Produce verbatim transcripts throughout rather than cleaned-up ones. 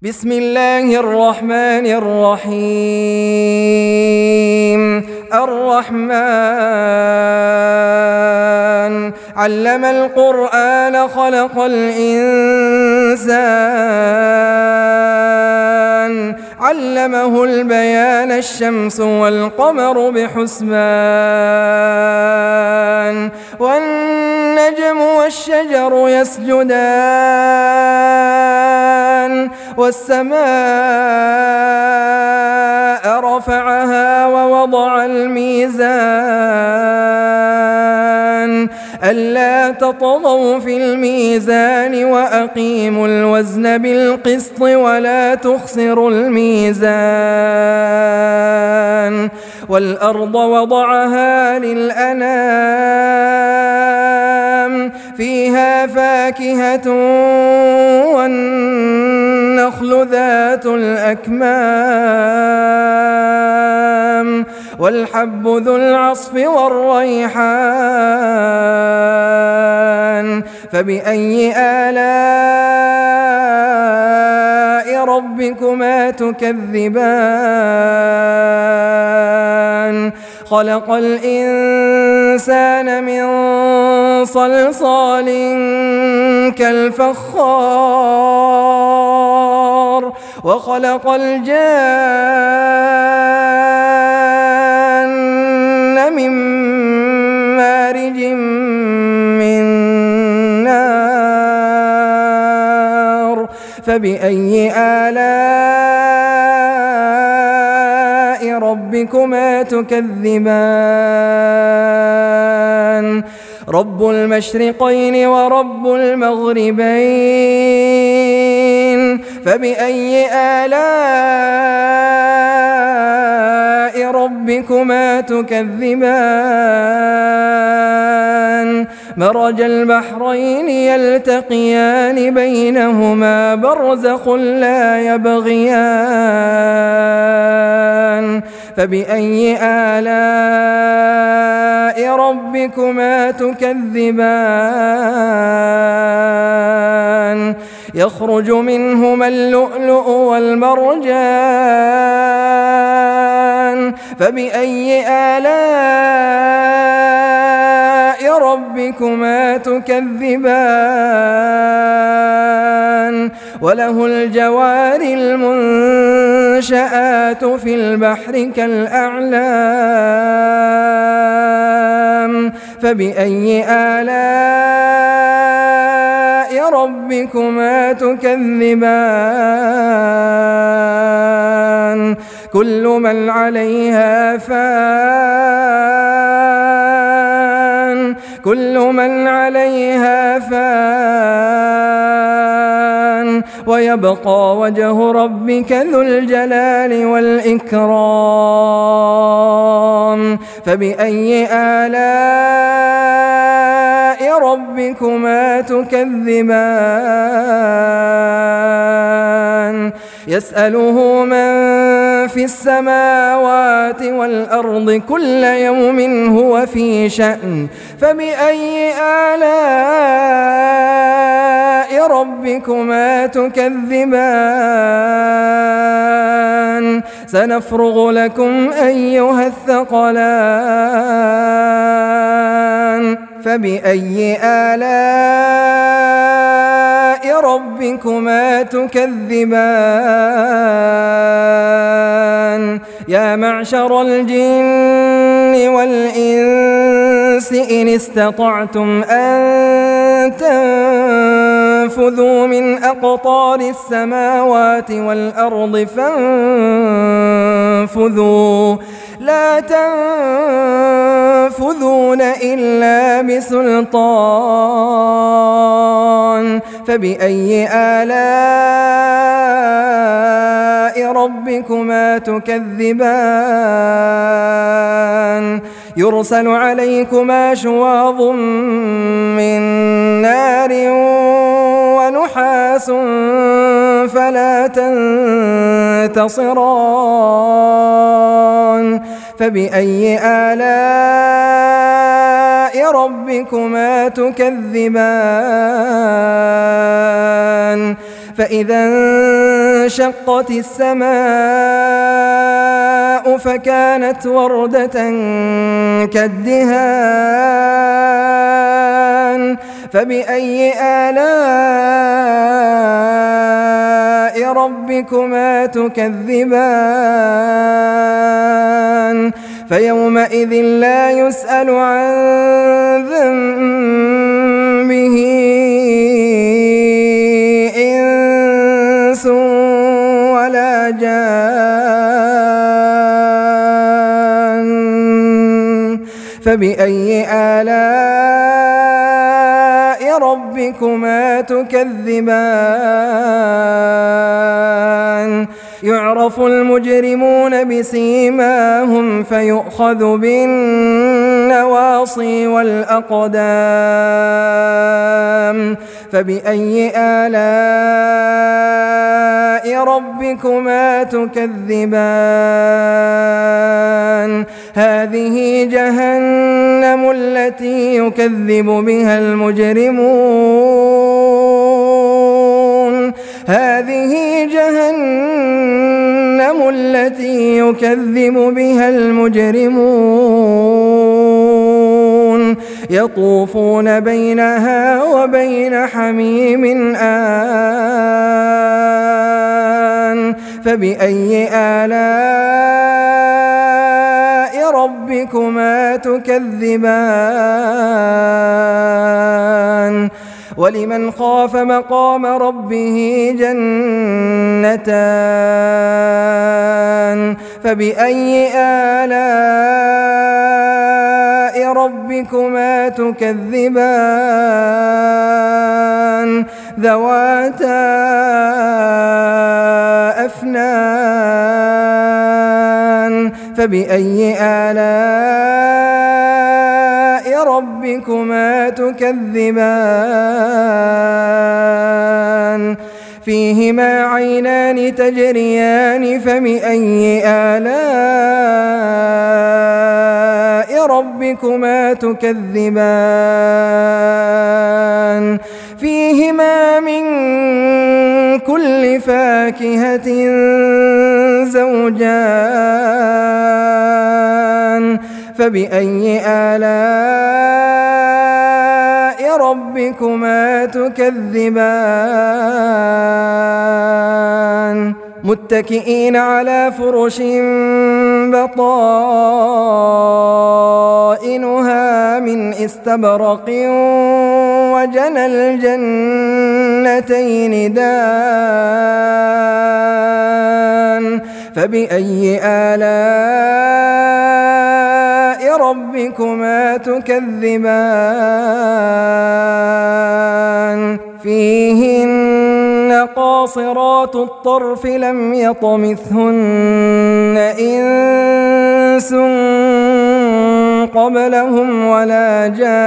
بسم الله الرحمن الرحيم. الرحمن علم القرآن خلق الإنسان علمه البيان الشمس والقمر بحسبان والنجم والشجر يسجدان والسماء رفعها ووضع الميزان ألا تطغوا في الميزان وأقيموا الوزن بالقسط ولا تخسروا الميزان والأرض وضعها للأنام فيها فاكهة والنخل ذات الأكمام والحب ذو العصف والريحان فبأي آلاء ربكما تكذبان خلق الإنسان من صلصال كالفخار وخلق الجان من مارج من نار فبأي آلاء ربكما تكذبان رب المشرقين ورب المغربين فبأي آلاء ربكما تكذبان مرج البحرين يلتقيان بينهما برزخ لا يبغيان فبأي آلاء ربكما تكذبان يخرج منهما اللؤلؤ والمرجان فبأي آلاء ربكما تكذبان وله الجوار المنشآت في البحر كالأعلام فبأي آلاء ربكما تكذبان كل من عليها فان كل من عليها فان ويبقى وجه ربك ذو الجلال والإكرام فبأي آلاء ربكما تكذبان يسأله من في السماوات والأرض كل يوم هو في شأن فبأي آلاء ربكما تكذبان سنفرغ لكم أيها الثقلان فبأي آلاء ربكما تكذبان يا معشر الجن والإنس إن استطعتم أن تنفذوا من أقطار السماوات والأرض فانفذوا لا تنفذون إلا بسلطان فبأي آلاء ربكما تكذبان يرسل عليكما شواظ من نار ونحاس فلا تنتصران فبأي آلاء ربكما تكذبان فإذا انشقت السماء فكانت وردة كالدهان فبأي آلاء ربكما تكذبان فيومئذ لا يسأل عن ذنبه إنس ولا جان فبأي آلاء ربكما تكذبان يعرف المجرمون بسيماهم فيؤخذ بالنواصي والأقدام فبأي آلاء ربكما تكذبان هذه جهنم التي يكذب بها المجرمون هذه جهنم التي يكذب بها المجرمون يطوفون بينها وبين حميم آن فبأي آلاء ربكما تكذبان ولمن خاف مقام ربه جنتان فبأي آلاء ربكما تكذبان ذواتا أفنان فبأي آلاء ربكما تكذبان فيهما عينان تجريان فبأي آلاء ربكما تكذبان فيهما من كل فاكهة زوجان فبأي آلاء ربكما تكذبان متكئين على فرش بطائنها من استبرق وجنى الجنتين دان فبأي آلاء ربكما تكذبان فيهن قاصرات الطرف لم يطمثهن إنس قبلهم ولا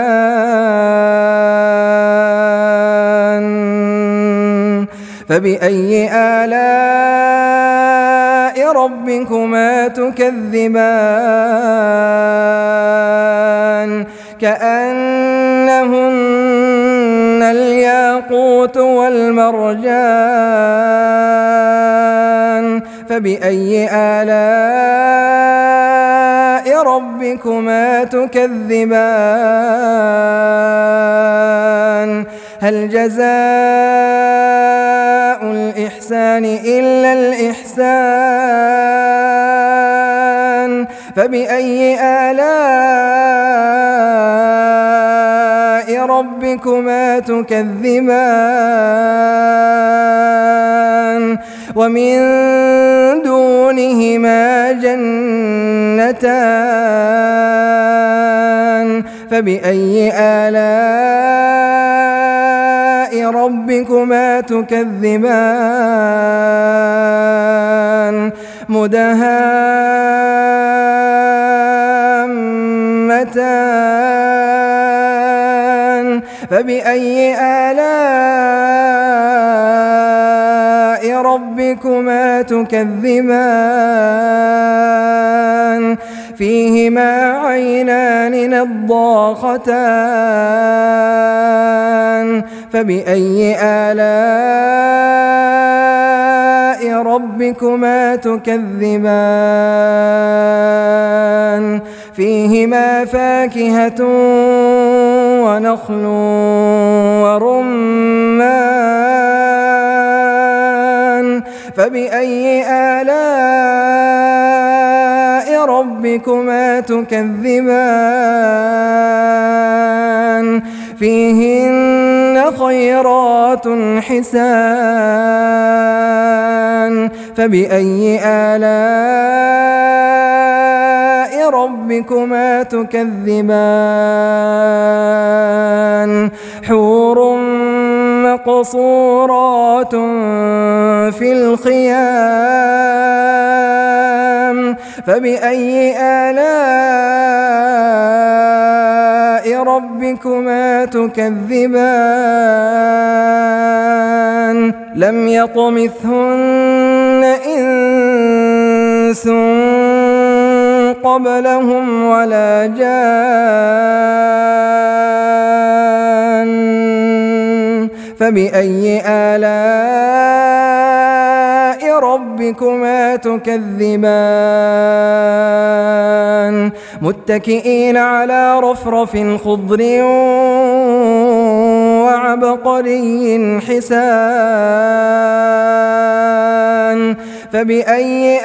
جان فبأي آلاء ربكما تكذبان كأنهن الياقوت والمرجان فبأي آلاء ربكما تكذبان هل جزاء الإحسان إلا الإحسان فبأي آلاء ربكما تكذبان ومن دونهما جنتان فبأي آلاء ربكما تكذبان مدهامتان فبأي آلاء ربكما ربكما تكذبان فيهما عينان نضاختان فبأي آلاء ربكما تكذبان فيهما فاكهة ونخل ورمان فبأي آلاء ربكما تكذبان فيهن خيرات حسان فبأي آلاء ربكما تكذبان حور مقصورات في الخيام فبأي آلاء ربكما تكذبان لم يطمثهن إنس قبلهم ولا جان فبأي آلاء ربكما تكذبان متكئين على رفرف خضر وعبقري حسان فبأي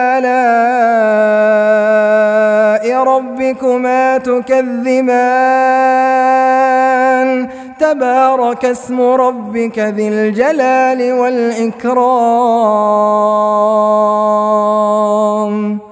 آلاء ربكما تكذبان تبارك اسم ربك ذي الجلال والإكرام.